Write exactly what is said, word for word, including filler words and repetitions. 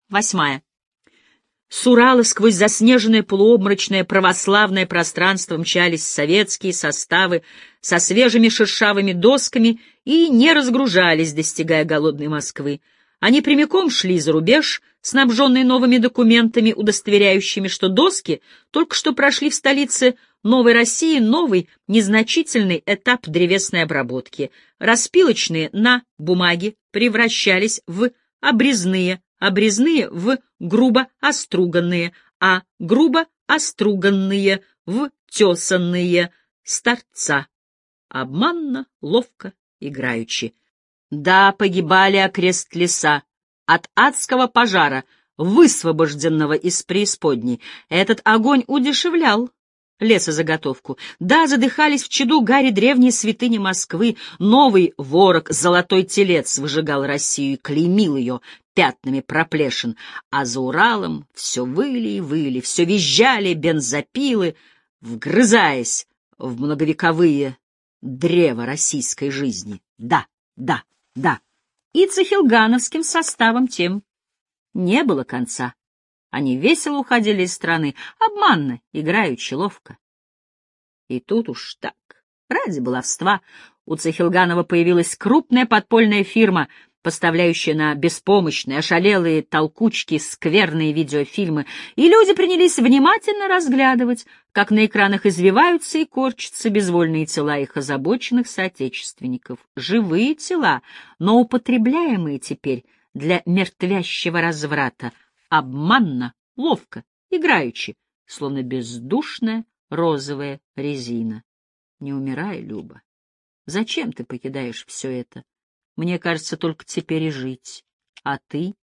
Восьмая. С Урала сквозь заснеженное полуобморочное православное пространство мчались советские составы со свежими шершавыми досками и не разгружались, достигая голодной Москвы. Они прямиком шли за рубеж, снабженные новыми документами, удостоверяющими, что доски только что прошли в столице Новой России новый, незначительный этап древесной обработки. Распилочные на бумаге превращались в обрезные, обрезные в грубо оструганные, а грубо оструганные в тесанные с торца. Обманно, ловко, играючи. Да, погибали окрест леса от адского пожара, высвобожденного из преисподней. Этот огонь удешевлял лесозаготовку. Да, задыхались в чаду гари древние святыни Москвы. Новый ворог, золотой телец, выжигал Россию и клеймил ее пятнами проплешин. А за Уралом все выли и выли, все визжали бензопилы, вгрызаясь в многовековые древа российской жизни. Да, да, да. И цехилгановским составом тем не было конца. Они весело уходили из страны, обманно, играючи ловко. И тут уж так, ради баловства, у Цехилганова появилась крупная подпольная фирма, поставляющая на беспомощные, ошалелые толкучки скверные видеофильмы, и люди принялись внимательно разглядывать, как на экранах извиваются и корчатся безвольные тела их озабоченных соотечественников. Живые тела, но употребляемые теперь для мертвящего разврата, обманно, ловко, играючи, словно бездушная розовая резина. Не умирай, Люба. Зачем ты покидаешь все это? Мне кажется, только теперь и жить. А ты?